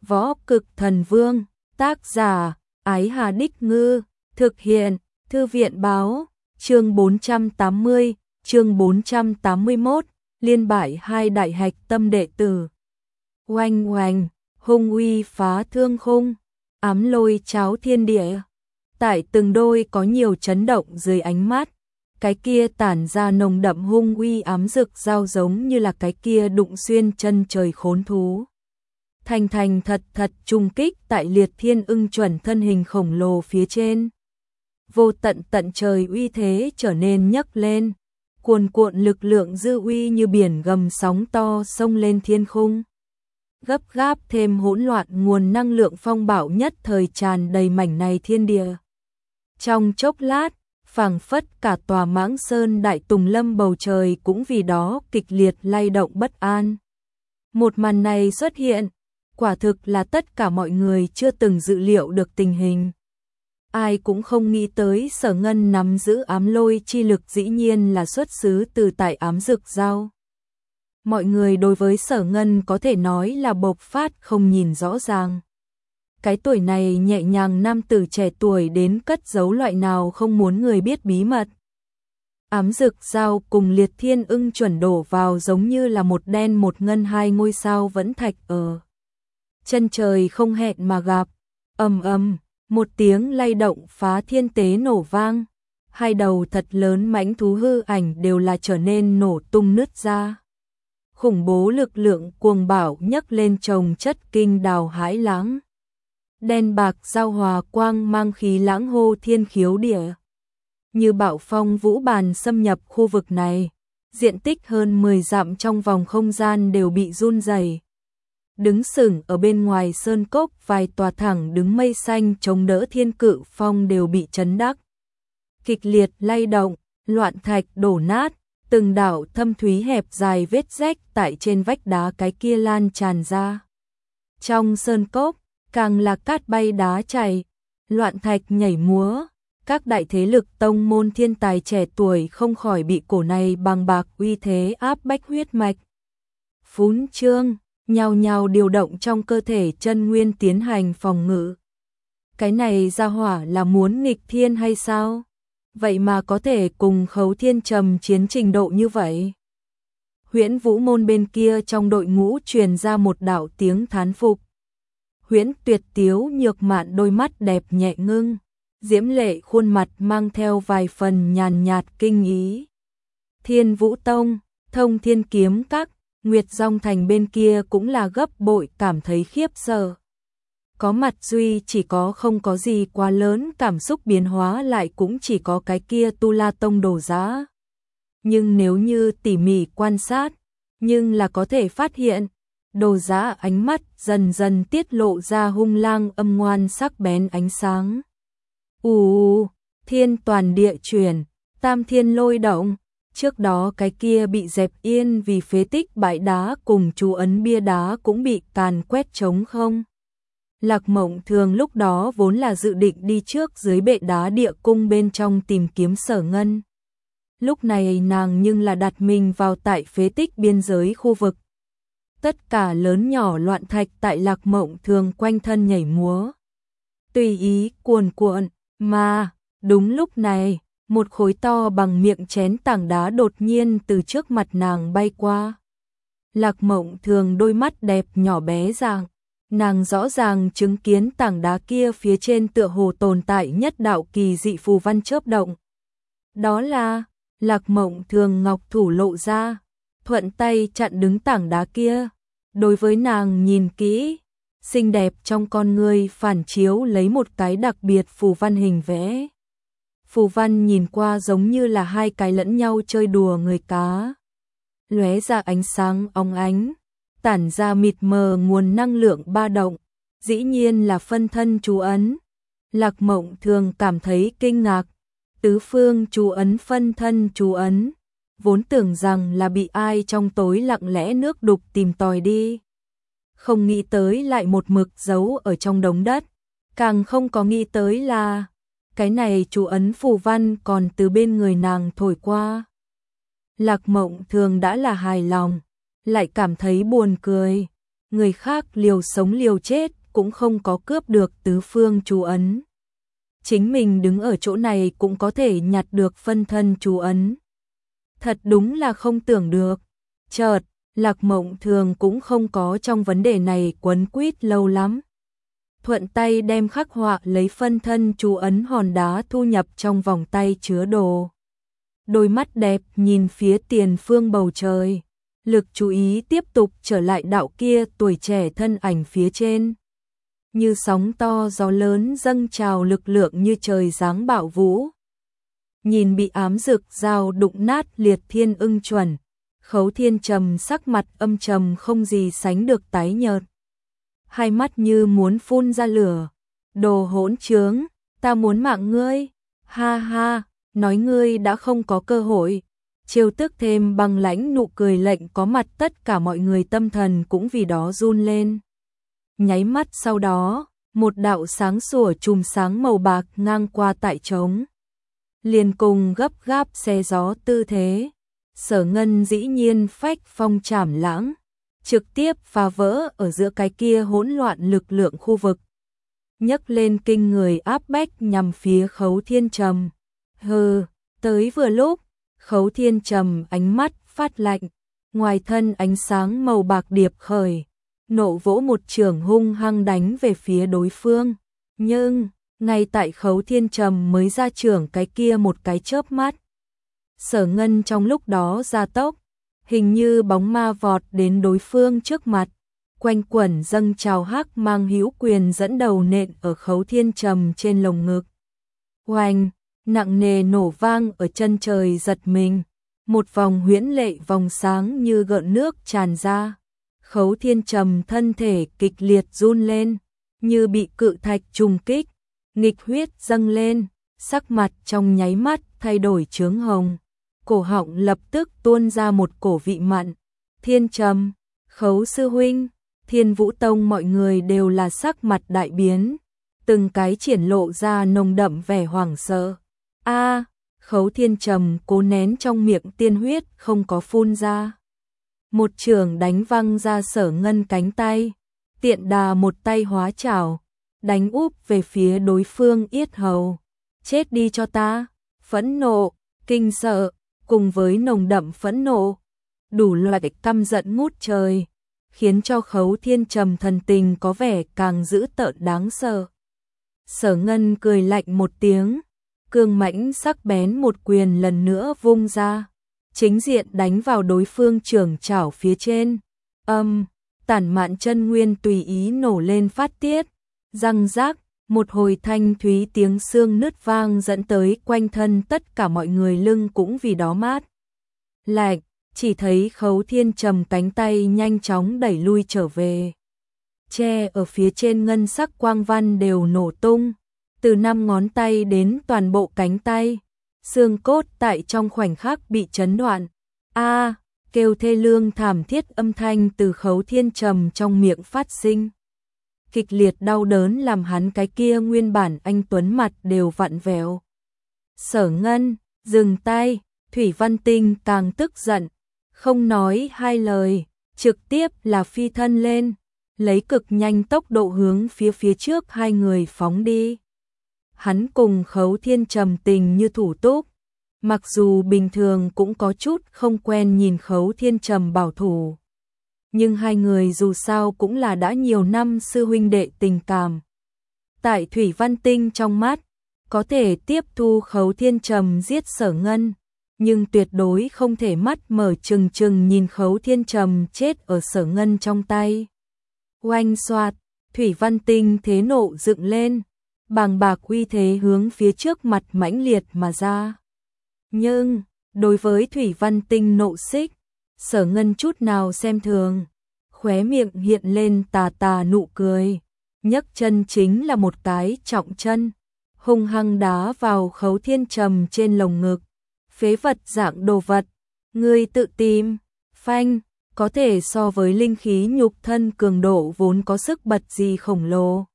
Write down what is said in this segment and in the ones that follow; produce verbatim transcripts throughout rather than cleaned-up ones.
Võ Cực Thần Vương, tác giả, Ái Hà Đích Ngư, thực hiện, Thư viện Báo, chương bốn trăm tám mươi, chương bốn trăm tám mươi mốt, liên bại hai đại hạch tâm đệ tử. Oanh oanh, hung uy phá thương khung, ám lôi cháo thiên địa. Tại từng đôi có nhiều chấn động dưới ánh mắt, cái kia tản ra nồng đậm hung uy ám rực dao giống như là cái kia đụng xuyên chân trời khốn thú. Thành thành thật thật trùng kích tại liệt thiên ưng chuẩn thân hình khổng lồ phía trên. Vô tận tận trời uy thế trở nên nhấc lên, cuồn cuộn lực lượng dư uy như biển gầm sóng to sông lên thiên khung. Gấp gáp thêm hỗn loạn nguồn năng lượng phong bạo nhất thời tràn đầy mảnh này thiên địa. Trong chốc lát, phảng phất cả tòa Mãng Sơn Đại Tùng Lâm bầu trời cũng vì đó kịch liệt lay động bất an. Một màn này xuất hiện, quả thực là tất cả mọi người chưa từng dự liệu được tình hình. Ai cũng không nghĩ tới Sở Ngân nắm giữ ám lôi chi lực dĩ nhiên là xuất xứ từ tại ám dực dao. Mọi người đối với Sở Ngân có thể nói là bộc phát không nhìn rõ ràng. Cái tuổi này nhẹ nhàng nam tử trẻ tuổi đến cất giấu loại nào không muốn người biết bí mật. Ám dực dao cùng liệt thiên ưng chuẩn đổ vào giống như là một đen một ngân hai ngôi sao vẫn thạch ở chân trời không hẹn mà gặp. Ầm ầm, một tiếng lay động phá thiên tế nổ vang, hai đầu thật lớn mãnh thú hư ảnh đều là trở nên nổ tung nứt ra. Khủng bố lực lượng cuồng bạo nhấc lên chồng chất kinh đào hãi lãng. Đen bạc giao hòa quang mang khí lãng hô thiên khiếu địa. Như bạo phong vũ bàn xâm nhập khu vực này, diện tích hơn mười dặm trong vòng không gian đều bị run rẩy. Đứng sừng ở bên ngoài sơn cốc vài tòa thẳng đứng mây xanh chống đỡ thiên cự phong đều bị chấn đắc. Kịch liệt lay động, loạn thạch đổ nát, từng đạo thâm thúy hẹp dài vết rách tại trên vách đá cái kia lan tràn ra. Trong sơn cốc, càng là cát bay đá chảy, loạn thạch nhảy múa, các đại thế lực tông môn thiên tài trẻ tuổi không khỏi bị cổ này bằng bạc uy thế áp bách huyết mạch. Phún trương, nhào nhào điều động trong cơ thể chân nguyên tiến hành phòng ngự. Cái này ra hỏa là muốn nghịch thiên hay sao? Vậy mà có thể cùng Khấu Thiên Trầm chiến trình độ như vậy. Huyễn Vũ môn bên kia trong đội ngũ truyền ra một đạo tiếng thán phục. Huyễn Tuyệt Tiếu nhược mạn đôi mắt đẹp nhẹ ngưng, diễm lệ khuôn mặt mang theo vài phần nhàn nhạt kinh ý. Thiên Vũ Tông, Thông Thiên Kiếm Các, Nguyệt Dòng Thành bên kia cũng là gấp bội cảm thấy khiếp sợ. Có mặt duy chỉ có không có gì quá lớn cảm xúc biến hóa lại cũng chỉ có cái kia Tu La Tông Đồ Giá. Nhưng nếu như tỉ mỉ quan sát, nhưng là có thể phát hiện, Đồ Giá ánh mắt dần dần tiết lộ ra hung lang âm ngoan sắc bén ánh sáng. Ù, thiên toàn địa chuyển, tam thiên lôi động, trước đó cái kia bị dẹp yên vì phế tích bãi đá cùng chú ấn bia đá cũng bị càn quét trống không. Lạc Mộng Thường lúc đó vốn là dự định đi trước dưới bệ đá địa cung bên trong tìm kiếm Sở Ngân. Lúc này nàng nhưng là đặt mình vào tại phế tích biên giới khu vực. Tất cả lớn nhỏ loạn thạch tại Lạc Mộng Thường quanh thân nhảy múa. Tùy ý cuồn cuộn, mà, đúng lúc này, một khối to bằng miệng chén tảng đá đột nhiên từ trước mặt nàng bay qua. Lạc Mộng Thường đôi mắt đẹp nhỏ bé dạng. Nàng rõ ràng chứng kiến tảng đá kia phía trên tựa hồ tồn tại nhất đạo kỳ dị phù văn chớp động. Đó là, Lạc Mộng Thường ngọc thủ lộ ra, thuận tay chặn đứng tảng đá kia. Đối với nàng nhìn kỹ, xinh đẹp trong con người phản chiếu lấy một cái đặc biệt phù văn hình vẽ. Phù văn nhìn qua giống như là hai cái lẫn nhau chơi đùa người cá. Lóe ra ánh sáng óng ánh, tản ra mịt mờ nguồn năng lượng ba động, dĩ nhiên là phân thân chú ấn. Lạc Mộng Thường cảm thấy kinh ngạc, tứ phương chú ấn phân thân chú ấn, vốn tưởng rằng là bị ai trong tối lặng lẽ nước đục tìm tòi đi. Không nghĩ tới lại một mực giấu ở trong đống đất, càng không có nghĩ tới là cái này chú ấn phù văn còn từ bên người nàng thổi qua. Lạc Mộng Thường đã là hài lòng, lại cảm thấy buồn cười. người khác liều sống liều chết cũng không có cướp được tứ phương chú ấn. Chính mình đứng ở chỗ này cũng có thể nhặt được phân thân chú ấn. Thật đúng là không tưởng được. Chợt, Lạc Mộng Thường cũng không có trong vấn đề này quấn quýt lâu lắm. Thuận tay đem khắc họa lấy phân thân chú ấn hòn đá thu nhập trong vòng tay chứa đồ. Đôi mắt đẹp nhìn phía tiền phương bầu trời. Lực chú ý tiếp tục trở lại đạo kia tuổi trẻ thân ảnh phía trên. Như sóng to gió lớn dâng trào lực lượng như trời giáng bạo vũ. Nhìn bị ám dực dao đụng nát liệt thiên ưng chuẩn. Khấu Thiên Trầm sắc mặt âm trầm không gì sánh được tái nhợt. Hai mắt như muốn phun ra lửa. Đồ hỗn trướng, ta muốn mạng ngươi. Ha ha, nói ngươi đã không có cơ hội. Chiêu tức thêm băng lãnh nụ cười lệnh có mặt tất cả mọi người tâm thần cũng vì đó run lên. Nháy mắt sau đó, một đạo sáng sủa chùm sáng màu bạc ngang qua tại trống. Liền cùng gấp gáp xé gió tư thế. Sở Ngân dĩ nhiên phách phong trảm lãng, trực tiếp phá vỡ ở giữa cái kia hỗn loạn lực lượng khu vực. Nhấc lên kinh người áp bách nhằm phía Khấu Thiên Trầm. Hừ, tới vừa lúc, Khấu Thiên Trầm ánh mắt phát lạnh, ngoài thân ánh sáng màu bạc điệp khởi, nộ vỗ một chưởng hung hăng đánh về phía đối phương. Nhưng, ngay tại Khấu Thiên Trầm mới ra chưởng cái kia một cái chớp mắt. Sở Ngân trong lúc đó ra tốc, hình như bóng ma vọt đến đối phương trước mặt, quanh quẩn dâng trào hắc mang hữu quyền dẫn đầu nện ở Khấu Thiên Trầm trên lồng ngực. Oanh, nặng nề nổ vang ở chân trời giật mình, một vòng huyễn lệ vòng sáng như gợn nước tràn ra. Khấu Thiên Trầm thân thể kịch liệt run lên, như bị cự thạch trùng kích, nghịch huyết dâng lên, sắc mặt trong nháy mắt thay đổi chướng hồng. Cổ họng lập tức tuôn ra một cổ vị mặn. Thiên Trầm, Khấu sư huynh, Thiên Vũ Tông mọi người đều là sắc mặt đại biến, từng cái triển lộ ra nồng đậm vẻ hoảng sợ. A, Khấu Thiên Trầm cố nén trong miệng tiên huyết không có phun ra. Một chưởng đánh văng ra Sở Ngân cánh tay, tiện đà một tay hóa chảo, đánh úp về phía đối phương yết hầu. Chết đi cho ta, phẫn nộ, kinh sợ, cùng với nồng đậm phẫn nộ, đủ loại căm giận ngút trời, khiến cho Khấu Thiên Trầm thần tình có vẻ càng dữ tợn đáng sợ. Sở Ngân cười lạnh một tiếng, cương mãnh sắc bén một quyền lần nữa vung ra, chính diện đánh vào đối phương trưởng chảo phía trên. Âm, tản mạn chân nguyên tùy ý nổ lên phát tiết, răng rác, một hồi thanh thúy tiếng xương nứt vang dẫn tới quanh thân tất cả mọi người lưng cũng vì đó mát lạnh, chỉ thấy Khấu Thiên Trầm cánh tay nhanh chóng đẩy lui trở về. Che ở phía trên ngân sắc quang văn đều nổ tung, từ năm ngón tay đến toàn bộ cánh tay, xương cốt tại trong khoảnh khắc bị chấn đoạn. A, kêu thê lương thảm thiết âm thanh từ Khấu Thiên Trầm trong miệng phát sinh. Kịch liệt đau đớn làm hắn cái kia nguyên bản anh tuấn mặt đều vặn vẹo. Sở Ngân, dừng tay, Thủy Văn Tinh càng tức giận, không nói hai lời, trực tiếp là phi thân lên, lấy cực nhanh tốc độ hướng phía phía trước hai người phóng đi. Hắn cùng Khấu Thiên Trầm tình như thủ túc, mặc dù bình thường cũng có chút không quen nhìn Khấu Thiên Trầm bảo thủ. Nhưng hai người dù sao cũng là đã nhiều năm sư huynh đệ tình cảm. Tại Thủy Văn Tinh trong mắt, có thể tiếp thu Khấu Thiên Trầm giết Sở Ngân, nhưng tuyệt đối không thể mắt mở trừng trừng nhìn Khấu Thiên Trầm chết ở Sở Ngân trong tay. Oanh xoạt, Thủy Văn Tinh thế nộ dựng lên, bàng bạc uy thế hướng phía trước mặt mãnh liệt mà ra. Nhưng, đối với Thủy Văn Tinh nộ xích, Sở Ngân chút nào xem thường, khóe miệng hiện lên tà tà nụ cười, nhấc chân chính là một cái trọng chân, hung hăng đá vào Khấu Thiên Trầm trên lồng ngực. Phế vật dạng đồ vật, ngươi tự tìm, phanh, có thể so với linh khí nhục thân cường độ vốn có sức bật gì khổng lồ.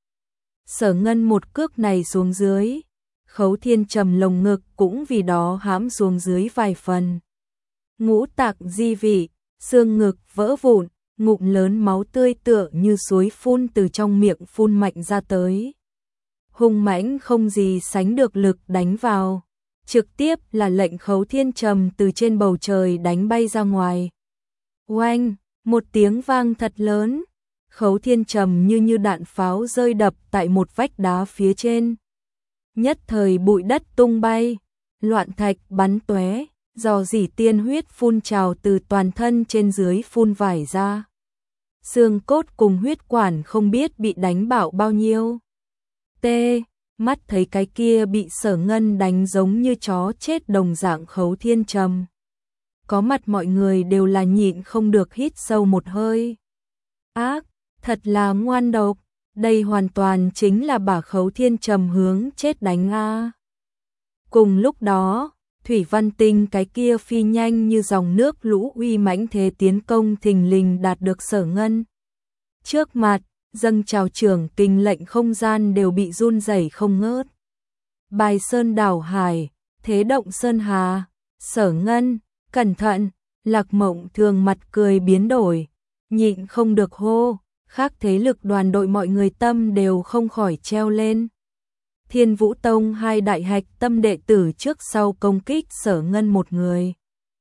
Sở Ngân một cước này xuống dưới, Khấu Thiên Trầm lồng ngực cũng vì đó hãm xuống dưới vài phần. Ngũ tạng di vị, xương ngực vỡ vụn, ngụm lớn máu tươi tựa như suối phun từ trong miệng phun mạnh ra tới. Hung mãnh không gì sánh được lực đánh vào, trực tiếp là lệnh Khấu Thiên Trầm từ trên bầu trời đánh bay ra ngoài. Oanh, một tiếng vang thật lớn, Khấu Thiên Trầm như như đạn pháo rơi đập tại một vách đá phía trên. Nhất thời bụi đất tung bay, loạn thạch bắn tóe, rò rỉ tiên huyết phun trào từ toàn thân trên dưới phun vải ra. Xương cốt cùng huyết quản không biết bị đánh bạo bao nhiêu. T, mắt thấy cái kia bị Sở Ngân đánh giống như chó chết đồng dạng Khấu Thiên Trầm. Có mặt mọi người đều là nhịn không được hít sâu một hơi. Ác, thật là ngoan độc, đây hoàn toàn chính là bà Khấu Thiên Trầm hướng chết đánh a. Cùng lúc đó, Thủy Văn Tinh cái kia phi nhanh như dòng nước lũ uy mãnh thế tiến công thình lình đạt được Sở Ngân. Trước mặt, dâng trào trưởng kinh lệnh không gian đều bị run rẩy không ngớt. Bài sơn đảo hải, thế động sơn hà, Sở Ngân, cẩn thận, Lạc Mộng Thường mặt cười biến đổi, nhịn không được hô, khác thế lực đoàn đội mọi người tâm đều không khỏi treo lên. Thiên Vũ Tông hai đại hạch tâm đệ tử trước sau công kích Sở Ngân một người.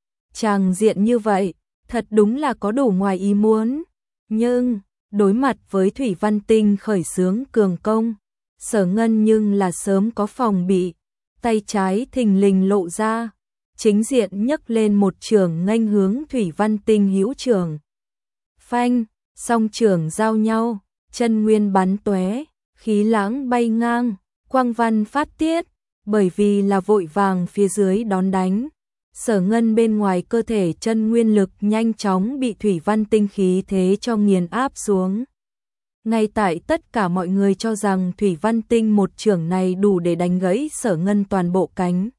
Tràng diện như vậy, thật đúng là có đủ ngoài ý muốn, nhưng đối mặt với Thủy Văn Tinh khởi xướng cường công, Sở Ngân nhưng là sớm có phòng bị, tay trái thình lình lộ ra, chính diện nhấc lên một trường nghênh hướng Thủy Văn Tinh hữu trường. Phanh, song trường giao nhau, chân nguyên bắn tóe, khí lãng bay ngang, quang văn phát tiết, bởi vì là vội vàng phía dưới đón đánh. Sở Ngân bên ngoài cơ thể chân nguyên lực nhanh chóng bị Thủy Văn Tinh khí thế cho nghiền áp xuống. Ngay tại tất cả mọi người cho rằng Thủy Văn Tinh một chưởng này đủ để đánh gãy Sở Ngân toàn bộ cánh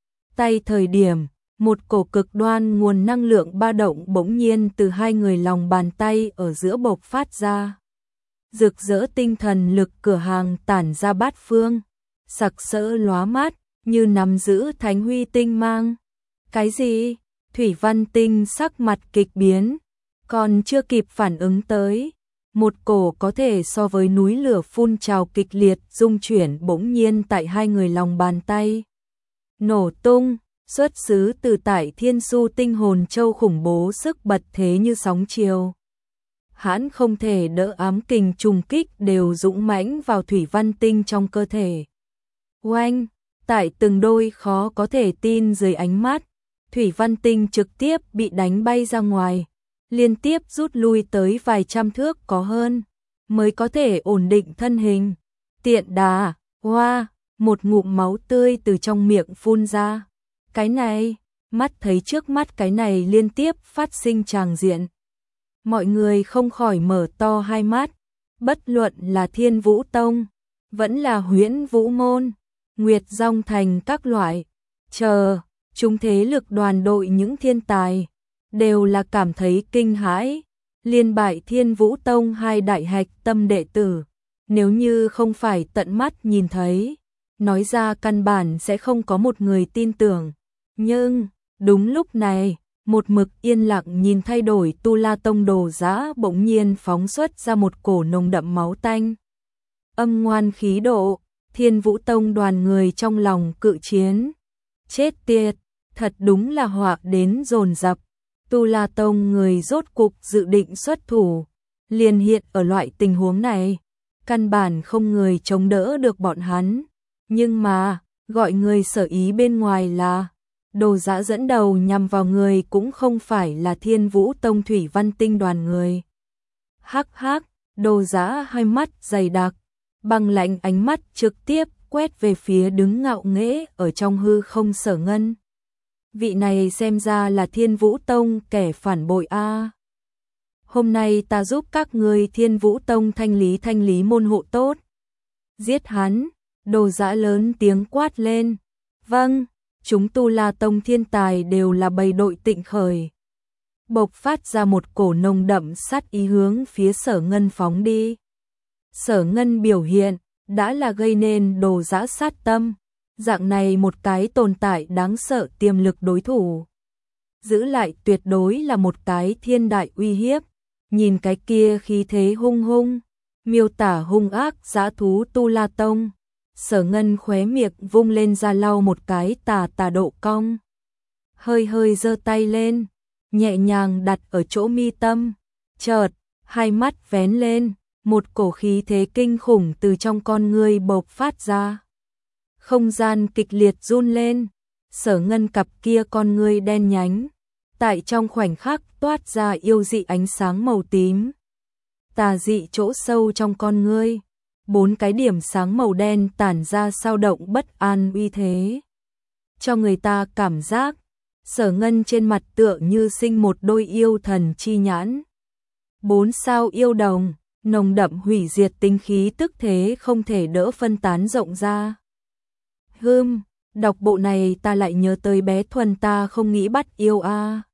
tay thời điểm, một cổ cực đoan nguồn năng lượng ba động bỗng nhiên từ hai người lòng bàn tay ở giữa bộc phát ra. Rực rỡ tinh thần lực cửa hàng tản ra bát phương, sặc sỡ lóa mắt, như nắm giữ thánh huy tinh mang. Cái gì? Thủy Văn Tinh sắc mặt kịch biến, còn chưa kịp phản ứng tới. Một cổ có thể so với núi lửa phun trào kịch liệt rung chuyển bỗng nhiên tại hai người lòng bàn tay. Nổ tung, xuất xứ từ tại Thiên Su Tinh Hồn Châu khủng bố sức bật thế như sóng chiều. Hãn không thể đỡ ám kình trùng kích đều dũng mãnh vào Thủy Văn Tinh trong cơ thể. Oanh, tại từng đôi khó có thể tin dưới ánh mắt, Thủy Văn Tinh trực tiếp bị đánh bay ra ngoài, liên tiếp rút lui tới vài trăm thước có hơn, mới có thể ổn định thân hình. Tiện đà, hoa, một ngụm máu tươi từ trong miệng phun ra. Cái này, mắt thấy trước mắt cái này liên tiếp phát sinh tràng diện. Mọi người không khỏi mở to hai mắt, bất luận là Thiên Vũ Tông, vẫn là Huyễn Vũ Môn, Nguyệt Dòng Thành các loại, chờ, chúng thế lực đoàn đội những thiên tài, đều là cảm thấy kinh hãi, liên bại Thiên Vũ Tông hai đại hạch tâm đệ tử, nếu như không phải tận mắt nhìn thấy, nói ra căn bản sẽ không có một người tin tưởng. Nhưng, đúng lúc này, một mực yên lặng nhìn thay đổi Tu La Tông Đồ Giã bỗng nhiên phóng xuất ra một cổ nồng đậm máu tanh. Âm ngoan khí độ, Thiên Vũ Tông đoàn người trong lòng cự chiến. Chết tiệt, thật đúng là họa đến dồn dập. Tu La Tông người rốt cục dự định xuất thủ, liền hiện ở loại tình huống này, căn bản không người chống đỡ được bọn hắn. Nhưng mà, gọi người sở ý bên ngoài là Đồ Giã dẫn đầu nhằm vào người cũng không phải là Thiên Vũ Tông Thủy Văn Tinh đoàn người. Hắc hắc, Đồ Giã hai mắt dày đặc, băng lạnh ánh mắt trực tiếp quét về phía đứng ngạo nghễ ở trong hư không Sở Ngân. Vị này xem ra là Thiên Vũ Tông kẻ phản bội a. Hôm nay ta giúp các người Thiên Vũ Tông thanh lý thanh lý môn hộ tốt. Giết hắn, Đồ Giã lớn tiếng quát lên. Vâng, chúng Tu La Tông thiên tài đều là bầy đội tịnh khởi. Bộc phát ra một cổ nồng đậm sát ý hướng phía Sở Ngân phóng đi. Sở Ngân biểu hiện, đã là gây nên Đồ Giã sát tâm. Dạng này một cái tồn tại đáng sợ tiềm lực đối thủ. Giữ lại tuyệt đối là một cái thiên đại uy hiếp. nhìn cái kia khí thế hung hung, miêu tả hung ác dã thú Tu La Tông. Sở Ngân khóe miệng vung lên ra lau một cái tà tà độ cong. Hơi hơi giơ tay lên, nhẹ nhàng đặt ở chỗ mi tâm, chợt, hai mắt vén lên, một cổ khí thế kinh khủng từ trong con ngươi bộc phát ra. Không gian kịch liệt run lên, Sở Ngân cặp kia con ngươi đen nhánh, tại trong khoảnh khắc toát ra yêu dị ánh sáng màu tím. Tà dị chỗ sâu trong con ngươi, bốn cái điểm sáng màu đen tản ra sao động bất an uy thế. Cho người ta cảm giác, Sở Ngân trên mặt tựa như sinh một đôi yêu thần chi nhãn. Bốn sao yêu đồng, nồng đậm hủy diệt tinh khí tức thế không thể đỡ phân tán rộng ra. Hừm, đọc bộ này ta lại nhớ tới bé Thuần ta không nghĩ bắt yêu a. À.